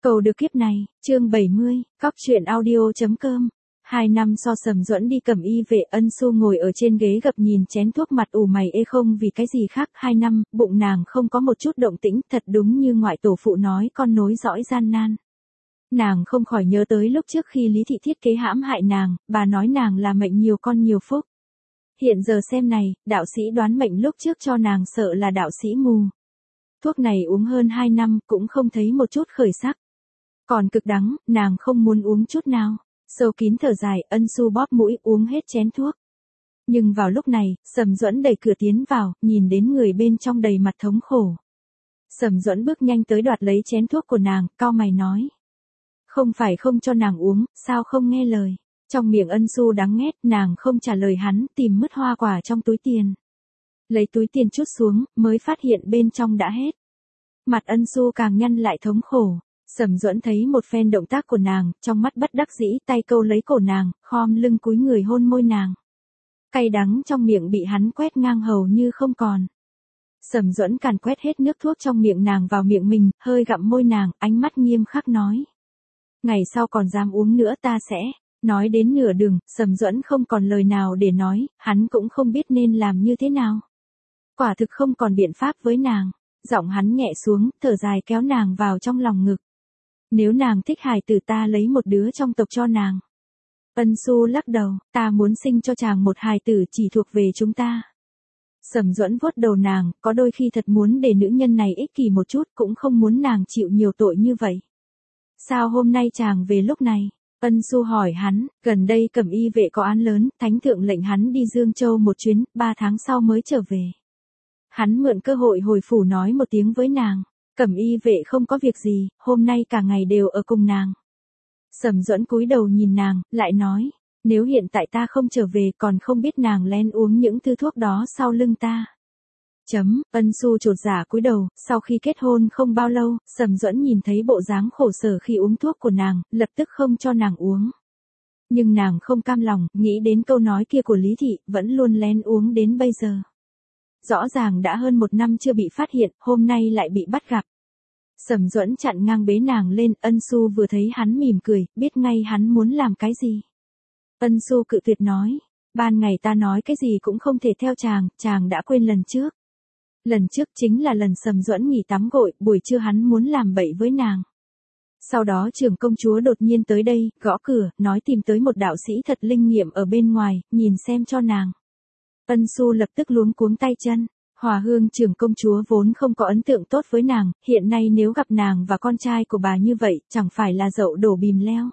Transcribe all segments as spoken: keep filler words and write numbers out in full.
Cầu được kiếp này, chương bảy mươi, cóc truyện audio.com. Hai năm so Sầm Duẫn đi cầm y vệ, Ân Xu ngồi ở trên ghế gập nhìn chén thuốc, mặt ủ mày ê không vì cái gì khác. Hai năm, bụng nàng không có một chút động tĩnh, thật đúng như ngoại tổ phụ nói, con nối dõi gian nan. Nàng không khỏi nhớ tới lúc trước khi Lý Thị thiết kế hãm hại nàng, bà nói nàng là mệnh nhiều con nhiều phúc. Hiện giờ xem này, đạo sĩ đoán mệnh lúc trước cho nàng sợ là đạo sĩ mù. Thuốc này uống hơn hai năm, cũng không thấy một chút khởi sắc. Còn cực đắng, nàng không muốn uống chút nào. Sâu kín thở dài, Ân Xu bóp mũi, uống hết chén thuốc. Nhưng vào lúc này, Sầm Duẫn đẩy cửa tiến vào, nhìn đến người bên trong đầy mặt thống khổ. Sầm Duẫn bước nhanh tới đoạt lấy chén thuốc của nàng, cau mày nói. Không phải không cho nàng uống, sao không nghe lời. Trong miệng Ân Xu đắng nghét, nàng không trả lời hắn, tìm mứt hoa quả trong túi tiền. Lấy túi tiền trút xuống, mới phát hiện bên trong đã hết. Mặt Ân Xu càng nhăn lại thống khổ. Sầm Duẫn thấy một phen động tác của nàng, trong mắt bất đắc dĩ, tay câu lấy cổ nàng, khom lưng cúi người hôn môi nàng. Cay đắng trong miệng bị hắn quét ngang hầu như không còn. Sầm Duẫn càn quét hết nước thuốc trong miệng nàng vào miệng mình, hơi gặm môi nàng, ánh mắt nghiêm khắc nói. Ngày sau còn dám uống nữa ta sẽ. Nói đến nửa đường, Sầm Duẫn không còn lời nào để nói, hắn cũng không biết nên làm như thế nào. Quả thực không còn biện pháp với nàng. Giọng hắn nhẹ xuống, thở dài kéo nàng vào trong lòng ngực. Nếu nàng thích hài tử ta lấy một đứa trong tộc cho nàng. Ân Xu lắc đầu, ta muốn sinh cho chàng một hài tử chỉ thuộc về chúng ta. Sầm Duẫn vuốt đầu nàng, có đôi khi thật muốn để nữ nhân này ích kỷ một chút, cũng không muốn nàng chịu nhiều tội như vậy. Sao hôm nay chàng về lúc này? Ân Xu hỏi hắn, gần đây cầm y vệ có án lớn, thánh thượng lệnh hắn đi Dương Châu một chuyến, ba tháng sau mới trở về. Hắn mượn cơ hội hồi phủ nói một tiếng với nàng. Cẩm y vệ không có việc gì, hôm nay cả ngày đều ở cùng nàng. Sầm Duẫn cúi đầu nhìn nàng, lại nói, nếu hiện tại ta không trở về còn không biết nàng lén uống những thứ thuốc đó sau lưng ta. Chấm, Ân Xu chột dạ cúi đầu, sau khi kết hôn không bao lâu, Sầm Duẫn nhìn thấy bộ dáng khổ sở khi uống thuốc của nàng, lập tức không cho nàng uống. Nhưng nàng không cam lòng, nghĩ đến câu nói kia của Lý Thị, vẫn luôn lén uống đến bây giờ. Rõ ràng đã hơn một năm chưa bị phát hiện, hôm nay lại bị bắt gặp. Sầm Duẫn chặn ngang bế nàng lên, Ân Xu vừa thấy hắn mỉm cười, biết ngay hắn muốn làm cái gì. Ân Xu cự tuyệt nói, ban ngày ta nói cái gì cũng không thể theo chàng, chàng đã quên lần trước. Lần trước chính là lần Sầm Duẫn nghỉ tắm gội, buổi trưa hắn muốn làm bậy với nàng. Sau đó trưởng công chúa đột nhiên tới đây, gõ cửa, nói tìm tới một đạo sĩ thật linh nghiệm ở bên ngoài, nhìn xem cho nàng. Ân Xu lập tức luống cuống tay chân. Hòa Hương trưởng công chúa vốn không có ấn tượng tốt với nàng, hiện nay nếu gặp nàng và con trai của bà như vậy, chẳng phải là dậu đổ bìm leo.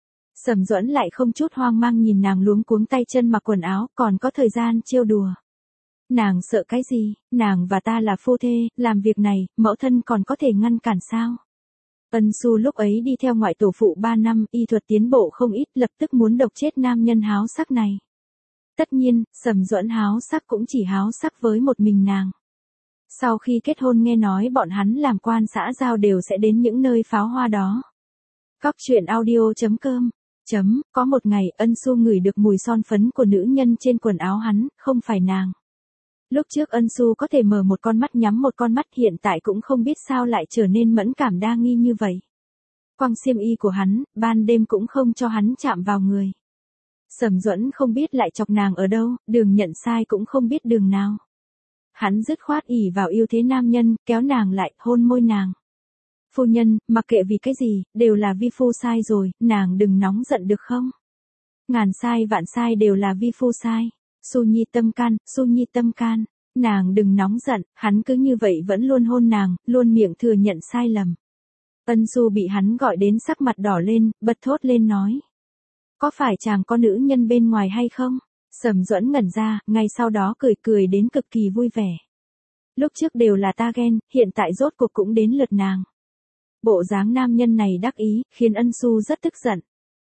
Sầm Duẫn lại không chút hoang mang nhìn nàng luống cuống tay chân mặc quần áo, còn có thời gian trêu đùa. Nàng sợ cái gì, nàng và ta là phu thê, làm việc này, mẫu thân còn có thể ngăn cản sao? Ân Xu lúc ấy đi theo ngoại tổ phụ ba năm, y thuật tiến bộ không ít, lập tức muốn độc chết nam nhân háo sắc này. Tất nhiên, Sầm Duẫn háo sắc cũng chỉ háo sắc với một mình nàng. Sau khi kết hôn nghe nói bọn hắn làm quan xã giao đều sẽ đến những nơi pháo hoa đó. Cóc truyện audio.com. Chấm, có một ngày Ân Xu ngửi được mùi son phấn của nữ nhân trên quần áo hắn, không phải nàng. Lúc trước Ân Xu có thể mở một con mắt nhắm một con mắt, hiện tại cũng không biết sao lại trở nên mẫn cảm đa nghi như vậy. Quăng xiêm y của hắn, ban đêm cũng không cho hắn chạm vào người. Sầm Duẫn không biết lại chọc nàng ở đâu, đường nhận sai cũng không biết đường nào. Hắn dứt khoát ỉ vào yêu thế nam nhân, kéo nàng lại, hôn môi nàng. Phu nhân, mặc kệ vì cái gì, đều là vi phu sai rồi, nàng đừng nóng giận được không? Ngàn sai vạn sai đều là vi phu sai. Xu Nhi tâm can, Xu Nhi tâm can. Nàng đừng nóng giận, hắn cứ như vậy vẫn luôn hôn nàng, luôn miệng thừa nhận sai lầm. Ân Xu bị hắn gọi đến sắc mặt đỏ lên, bật thốt lên nói. Có phải chàng có nữ nhân bên ngoài hay không? Sầm Duẫn ngẩn ra, ngay sau đó cười cười đến cực kỳ vui vẻ. Lúc trước đều là ta ghen, hiện tại rốt cuộc cũng đến lượt nàng. Bộ dáng nam nhân này đắc ý, khiến Ân Xu rất tức giận.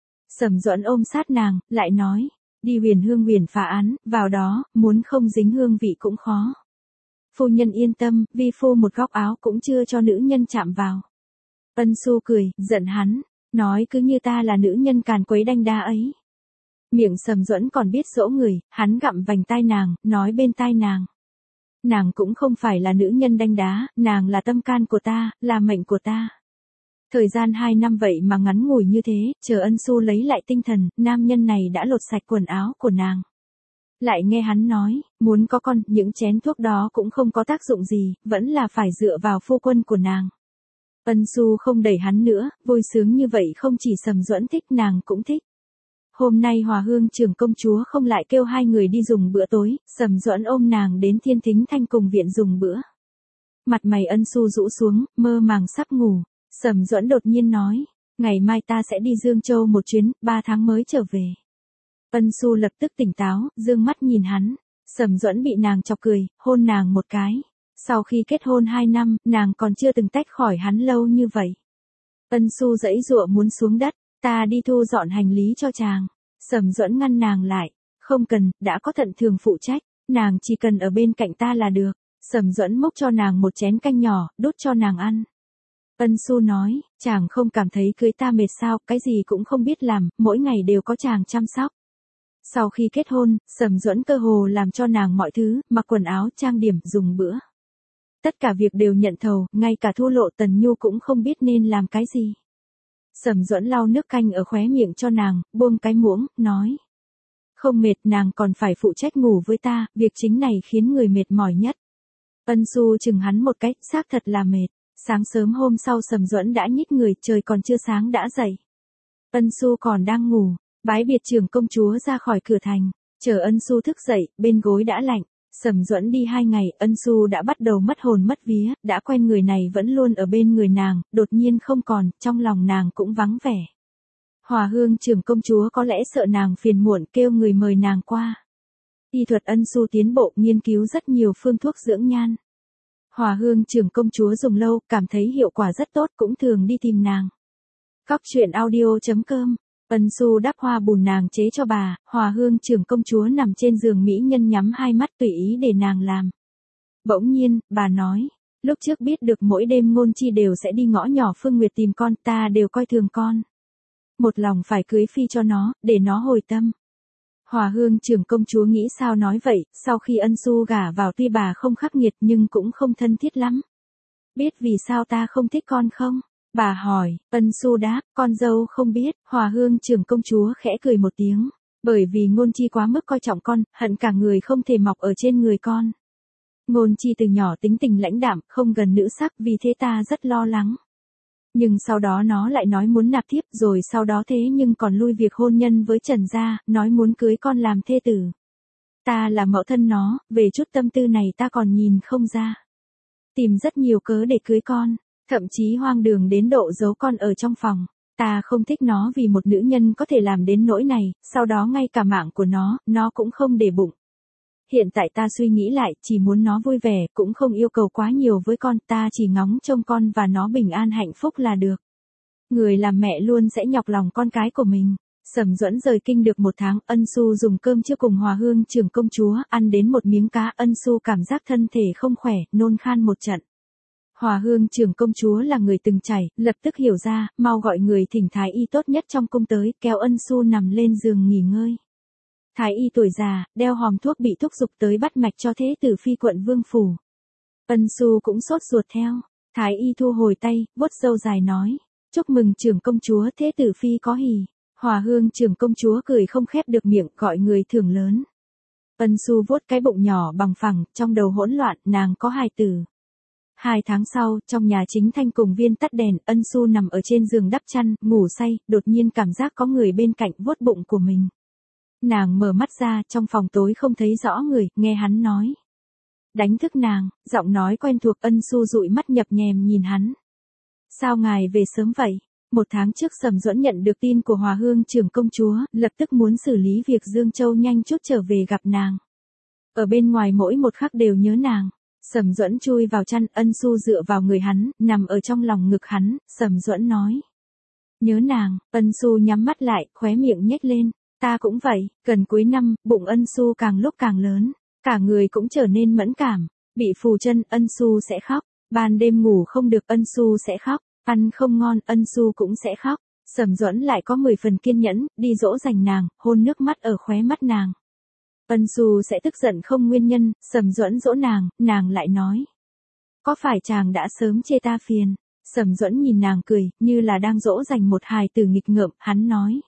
Sầm Duẫn ôm sát nàng, lại nói, đi Huyền Hương huyền phá án, vào đó, muốn không dính hương vị cũng khó. Phu nhân yên tâm, vi phu một góc áo cũng chưa cho nữ nhân chạm vào. Ân Xu cười, giận hắn. Nói cứ như ta là nữ nhân càn quấy đanh đa ấy. Miệng Sầm Duẫn còn biết dỗ người, hắn gặm vành tai nàng, nói bên tai nàng. Nàng cũng không phải là nữ nhân đanh đá, nàng là tâm can của ta, là mệnh của ta. Thời gian hai năm vậy mà ngắn ngủi như thế, chờ Ân Xu lấy lại tinh thần, nam nhân này đã lột sạch quần áo của nàng. Lại nghe hắn nói, muốn có con, những chén thuốc đó cũng không có tác dụng gì, vẫn là phải dựa vào phu quân của nàng. Ân Xu không đẩy hắn nữa, vui sướng như vậy không chỉ Sầm Duẫn thích, nàng cũng thích. Hôm nay Hòa Hương trưởng công chúa không lại kêu hai người đi dùng bữa tối, Sầm Duẫn ôm nàng đến Thiên Thính Thanh cùng viện dùng bữa. Mặt mày Ân Xu rũ xuống, mơ màng sắp ngủ. Sầm Duẫn đột nhiên nói, ngày mai ta sẽ đi Dương Châu một chuyến, ba tháng mới trở về. Ân Xu lập tức tỉnh táo, dương mắt nhìn hắn. Sầm Duẫn bị nàng chọc cười, hôn nàng một cái. Sau khi kết hôn hai năm, nàng còn chưa từng tách khỏi hắn lâu như vậy. Ân Xu giãy giụa muốn xuống đất, ta đi thu dọn hành lý cho chàng. Sầm Duẫn ngăn nàng lại, không cần, đã có Thận Thường phụ trách, nàng chỉ cần ở bên cạnh ta là được. Sầm Duẫn múc cho nàng một chén canh nhỏ, đút cho nàng ăn. Ân Xu nói, chàng không cảm thấy cưới ta mệt sao, cái gì cũng không biết làm, mỗi ngày đều có chàng chăm sóc. Sau khi kết hôn, Sầm Duẫn cơ hồ làm cho nàng mọi thứ, mặc quần áo, trang điểm, dùng bữa. Tất cả việc đều nhận thầu, ngay cả Thu Lộ Tần Nhu cũng không biết nên làm cái gì. Sầm Duẫn lau nước canh ở khóe miệng cho nàng, buông cái muỗng, nói. Không mệt, nàng còn phải phụ trách ngủ với ta, việc chính này khiến người mệt mỏi nhất. Ân Xu chừng hắn một cái, xác thật là mệt. Sáng sớm hôm sau Sầm Duẫn đã nhích người, trời còn chưa sáng đã dậy. Ân Xu còn đang ngủ, bái biệt trưởng công chúa ra khỏi cửa thành, chờ Ân Xu thức dậy, bên gối đã lạnh. Sầm Duẫn đi hai ngày, Ân Xu đã bắt đầu mất hồn mất vía, đã quen người này vẫn luôn ở bên người nàng, đột nhiên không còn, trong lòng nàng cũng vắng vẻ. Hòa Hương trưởng công chúa có lẽ sợ nàng phiền muộn, kêu người mời nàng qua. Y thuật Ân Xu tiến bộ, nghiên cứu rất nhiều phương thuốc dưỡng nhan. Hòa Hương trưởng công chúa dùng lâu, cảm thấy hiệu quả rất tốt, cũng thường đi tìm nàng. Cóc truyện audio chấm com. Ân Xu đắp hoa bùn nàng chế cho bà, Hòa Hương trưởng công chúa nằm trên giường mỹ nhân nhắm hai mắt tùy ý để nàng làm. Bỗng nhiên, bà nói, lúc trước biết được mỗi đêm Ngôn Chi đều sẽ đi ngõ nhỏ Phương Nguyệt tìm con, ta đều coi thường con. Một lòng phải cưới phi cho nó, để nó hồi tâm. Hòa Hương trưởng công chúa nghĩ sao nói vậy, sau khi Ân Xu gả vào tuy bà không khắc nghiệt nhưng cũng không thân thiết lắm. Biết vì sao ta không thích con không? Bà hỏi, Ân Xu đáp, con dâu không biết. Hòa Hương trưởng công chúa khẽ cười một tiếng, bởi vì Ngôn Chi quá mức coi trọng con, hận cả người không thể mọc ở trên người con. Ngôn Chi từ nhỏ tính tình lãnh đạm, không gần nữ sắc, vì thế ta rất lo lắng. Nhưng sau đó nó lại nói muốn nạp thiếp, rồi sau đó thế nhưng còn lui việc hôn nhân với Trần gia, nói muốn cưới con làm thê tử. Ta là mẫu thân nó, về chút tâm tư này ta còn nhìn không ra. Tìm rất nhiều cớ để cưới con, thậm chí hoang đường đến độ giấu con ở trong phòng. Ta không thích nó vì một nữ nhân có thể làm đến nỗi này, sau đó ngay cả mạng của nó, nó cũng không để bụng. Hiện tại ta suy nghĩ lại, chỉ muốn nó vui vẻ, cũng không yêu cầu quá nhiều với con, ta chỉ ngóng trông con và nó bình an hạnh phúc là được. Người làm mẹ luôn sẽ nhọc lòng con cái của mình. Sầm Duẫn rời kinh được một tháng, Ân Xu dùng cơm trưa cùng Hòa Hương trưởng công chúa, ăn đến một miếng cá, Ân Xu cảm giác thân thể không khỏe, nôn khan một trận. Hòa Hương trưởng công chúa là người từng trải, lập tức hiểu ra, mau gọi người thỉnh thái y tốt nhất trong cung tới, kéo Ân Xu nằm lên giường nghỉ ngơi. Thái y tuổi già, đeo hòm thuốc bị thúc giục tới bắt mạch cho thế tử phi quận vương phủ. Ân Xu cũng sốt ruột theo. Thái y thu hồi tay, vuốt râu dài nói, chúc mừng trưởng công chúa, thế tử phi có hỉ. Hòa Hương trưởng công chúa cười không khép được miệng, gọi người thưởng lớn. Ân Xu vuốt cái bụng nhỏ bằng phẳng, trong đầu hỗn loạn, nàng có hài tử. Hai tháng sau, trong nhà chính Thanh cùng Viên tắt đèn, Ân Xu nằm ở trên giường đắp chăn, ngủ say, đột nhiên cảm giác có người bên cạnh vuốt bụng của mình. Nàng mở mắt ra, trong phòng tối không thấy rõ người, nghe hắn nói. Đánh thức nàng, giọng nói quen thuộc. Ân Xu dụi mắt nhập nhèm nhìn hắn. Sao ngài về sớm vậy? Một tháng trước Sầm Duẫn nhận được tin của Hòa Hương trưởng công chúa, lập tức muốn xử lý việc Dương Châu nhanh chút trở về gặp nàng. Ở bên ngoài mỗi một khắc đều nhớ nàng. Sầm Duẫn chui vào chăn, Ân Xu dựa vào người hắn, nằm ở trong lòng ngực hắn, Sầm Duẫn nói. Nhớ nàng. Ân Xu nhắm mắt lại, khóe miệng nhếch lên. Ta cũng vậy. Gần cuối năm, bụng Ân Xu càng lúc càng lớn, cả người cũng trở nên mẫn cảm. Bị phù chân, Ân Xu sẽ khóc. Ban đêm ngủ không được, Ân Xu sẽ khóc. Ăn không ngon, Ân Xu cũng sẽ khóc. Sầm Duẫn lại có mười phần kiên nhẫn, đi dỗ dành nàng, hôn nước mắt ở khóe mắt nàng. Ân Xu sẽ tức giận không nguyên nhân, Sầm Duẫn dỗ nàng, nàng lại nói. Có phải chàng đã sớm chê ta phiền? Sầm Duẫn nhìn nàng cười, như là đang dỗ dành một hài tử nghịch ngợm, hắn nói.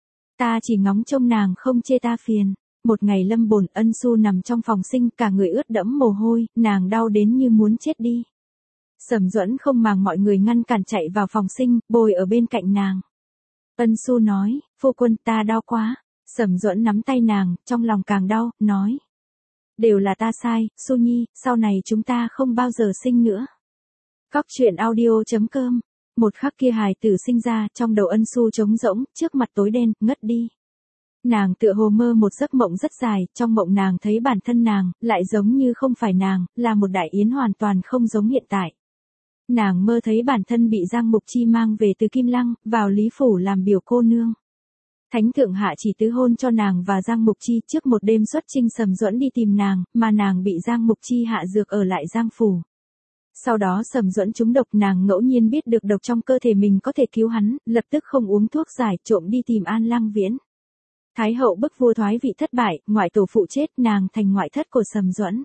Ta chỉ ngóng trông nàng không chê ta phiền. Một ngày lâm bồn, Ân Xu nằm trong phòng sinh, cả người ướt đẫm mồ hôi, nàng đau đến như muốn chết đi. Sầm Duẫn không màng mọi người ngăn cản chạy vào phòng sinh, bồi ở bên cạnh nàng. Ân Xu nói, phu quân ta đau quá. Sầm Duẫn nắm tay nàng, trong lòng càng đau, nói. Đều là ta sai, Xu Nhi, sau này chúng ta không bao giờ sinh nữa. Cóc truyện audio chấm com. Một khắc kia hài tử sinh ra, trong đầu Ân Xu trống rỗng, trước mặt tối đen, ngất đi. Nàng tựa hồ mơ một giấc mộng rất dài, trong mộng nàng thấy bản thân nàng, lại giống như không phải nàng, là một đại yến hoàn toàn không giống hiện tại. Nàng mơ thấy bản thân bị Giang Mục Chi mang về từ Kim Lăng, vào Lý Phủ làm biểu cô nương. Thánh thượng hạ chỉ tứ hôn cho nàng và Giang Mục Chi, trước một đêm xuất chinh Sầm Duẫn đi tìm nàng, mà nàng bị Giang Mục Chi hạ dược ở lại Giang Phủ. Sau đó Sầm Duẫn trúng độc, nàng ngẫu nhiên biết được độc trong cơ thể mình có thể cứu hắn, lập tức không uống thuốc giải, trộm đi tìm An Lăng Viễn. Thái hậu bức vua thoái vị thất bại, ngoại tổ phụ chết, nàng thành ngoại thất của Sầm Duẫn.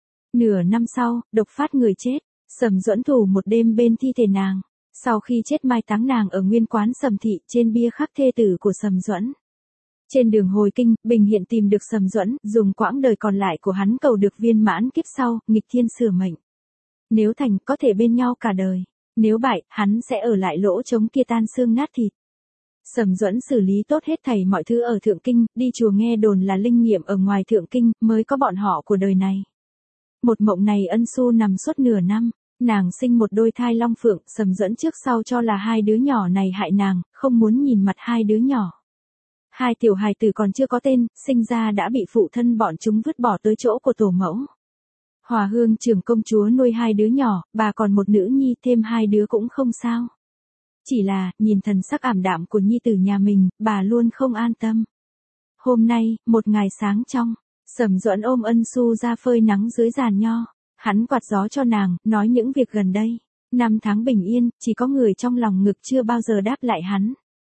Nửa năm sau, độc phát người chết, Sầm Duẫn thủ một đêm bên thi thể nàng. Sau khi chết mai táng nàng ở nguyên quán Sầm thị, trên bia khắc thê tử của Sầm Duẫn. Trên đường hồi kinh, Bình Hiện tìm được Sầm Duẫn, dùng quãng đời còn lại của hắn cầu được viên mãn kiếp sau, nghịch thiên sửa mệnh. Nếu thành, có thể bên nhau cả đời. Nếu bại, hắn sẽ ở lại lỗ trống kia tan xương nát thịt. Sầm Duẫn xử lý tốt hết thảy mọi thứ ở Thượng Kinh, đi chùa nghe đồn là linh nghiệm ở ngoài Thượng Kinh, mới có bọn họ của đời này. Một mộng này Ân Xu nằm suốt nửa năm, nàng sinh một đôi thai long phượng, Sầm Duẫn trước sau cho là hai đứa nhỏ này hại nàng, không muốn nhìn mặt hai đứa nhỏ. Hai tiểu hài tử còn chưa có tên, sinh ra đã bị phụ thân bọn chúng vứt bỏ tới chỗ của tổ mẫu. Hòa Hương trưởng công chúa nuôi hai đứa nhỏ, bà còn một nữ nhi, thêm hai đứa cũng không sao. Chỉ là, nhìn thần sắc ảm đạm của nhi tử nhà mình, bà luôn không an tâm. Hôm nay, một ngày sáng trong, Sầm Duẫn ôm Ân Xu ra phơi nắng dưới giàn nho. Hắn quạt gió cho nàng, nói những việc gần đây. Năm tháng bình yên, chỉ có người trong lòng ngực chưa bao giờ đáp lại hắn.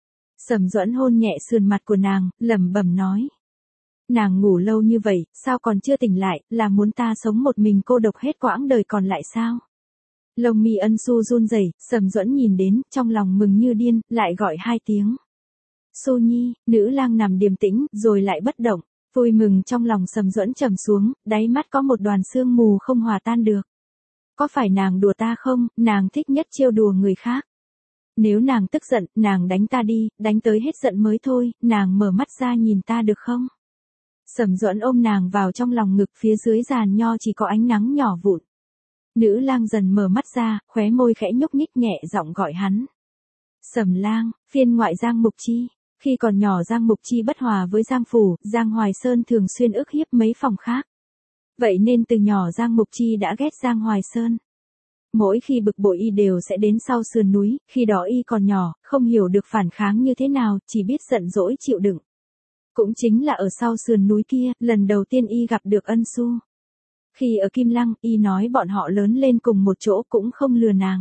Sầm Duẫn hôn nhẹ sườn mặt của nàng, lẩm bẩm nói. Nàng ngủ lâu như vậy, sao còn chưa tỉnh lại, là muốn ta sống một mình cô độc hết quãng đời còn lại sao? Lông mi Ân Xu run rẩy, Sầm Duẫn nhìn đến, trong lòng mừng như điên, lại gọi hai tiếng. Xu Nhi, nữ lang nằm điềm tĩnh, rồi lại bất động. Vui mừng trong lòng Sầm Duẫn trầm xuống, đáy mắt có một đoàn sương mù không hòa tan được. Có phải nàng đùa ta không, nàng thích nhất trêu đùa người khác. Nếu nàng tức giận, nàng đánh ta đi, đánh tới hết giận mới thôi, nàng mở mắt ra nhìn ta được không? Sầm Duẫn ôm nàng vào trong lòng ngực, phía dưới giàn nho chỉ có ánh nắng nhỏ vụn. Nữ lang dần mở mắt ra, khóe môi khẽ nhúc nhích nhẹ giọng gọi hắn. Sầm lang, phiên ngoại Giang Mục Chi. Khi còn nhỏ Giang Mục Chi bất hòa với Giang Phủ, Giang Hoài Sơn thường xuyên ức hiếp mấy phòng khác. Vậy nên từ nhỏ Giang Mục Chi đã ghét Giang Hoài Sơn. Mỗi khi bực bội y đều sẽ đến sau sườn núi, khi đó y còn nhỏ, không hiểu được phản kháng như thế nào, chỉ biết giận dỗi chịu đựng. Cũng chính là ở sau sườn núi kia, lần đầu tiên y gặp được Ân Xu. Khi ở Kim Lăng, y nói bọn họ lớn lên cùng một chỗ cũng không lừa nàng.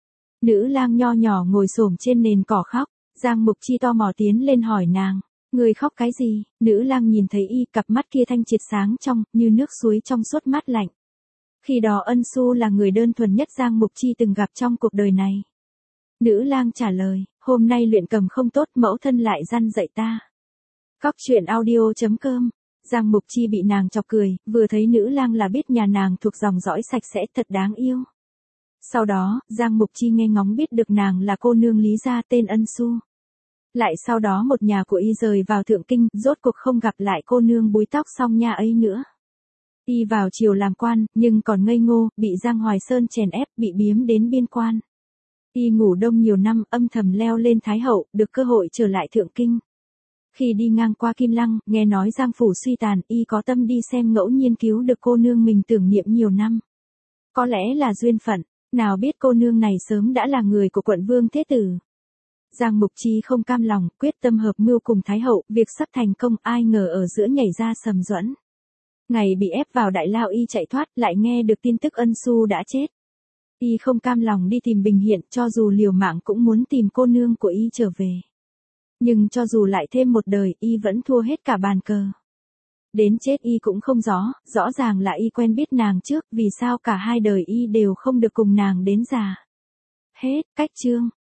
Nữ lang nho nhỏ ngồi xổm trên nền cỏ khóc, Giang Mục Chi tò mò tiến lên hỏi nàng, người khóc cái gì? Nữ lang nhìn thấy y, cặp mắt kia thanh triệt sáng trong, như nước suối trong suốt mát lạnh. Khi đó Ân Xu là người đơn thuần nhất Giang Mục Chi từng gặp trong cuộc đời này. Nữ lang trả lời, hôm nay luyện cầm không tốt, mẫu thân lại răn dạy ta. Cóc truyện audio chấm com. Giang Mục Chi bị nàng chọc cười, vừa thấy nữ lang là biết nhà nàng thuộc dòng dõi sạch sẽ, thật đáng yêu. Sau đó, Giang Mục Chi nghe ngóng biết được nàng là cô nương Lý gia tên Ân Xu. Lại sau đó một nhà của y rời vào Thượng Kinh, rốt cuộc không gặp lại cô nương búi tóc song nha ấy nữa. Y vào triều làm quan, nhưng còn ngây ngô, bị Giang Hoài Sơn chèn ép, bị biếm đến biên quan. Y ngủ đông nhiều năm, âm thầm leo lên Thái Hậu, được cơ hội trở lại Thượng Kinh. Khi đi ngang qua Kim Lăng, nghe nói Giang Phủ suy tàn, y có tâm đi xem ngẫu nhiên cứu được cô nương mình tưởng niệm nhiều năm. Có lẽ là duyên phận, nào biết cô nương này sớm đã là người của quận vương thế tử. Giang Mục Chi không cam lòng, quyết tâm hợp mưu cùng Thái Hậu, việc sắp thành công, ai ngờ ở giữa nhảy ra Sầm Duẫn. Ngày bị ép vào đại lao y chạy thoát, lại nghe được tin tức Ân Xu đã chết. Y không cam lòng đi tìm Bình Hiện, cho dù liều mạng cũng muốn tìm cô nương của y trở về. Nhưng cho dù lại thêm một đời, y vẫn thua hết cả bàn cờ. Đến chết y cũng không rõ, rõ ràng là y quen biết nàng trước, vì sao cả hai đời y đều không được cùng nàng đến già. Hết, cách chương.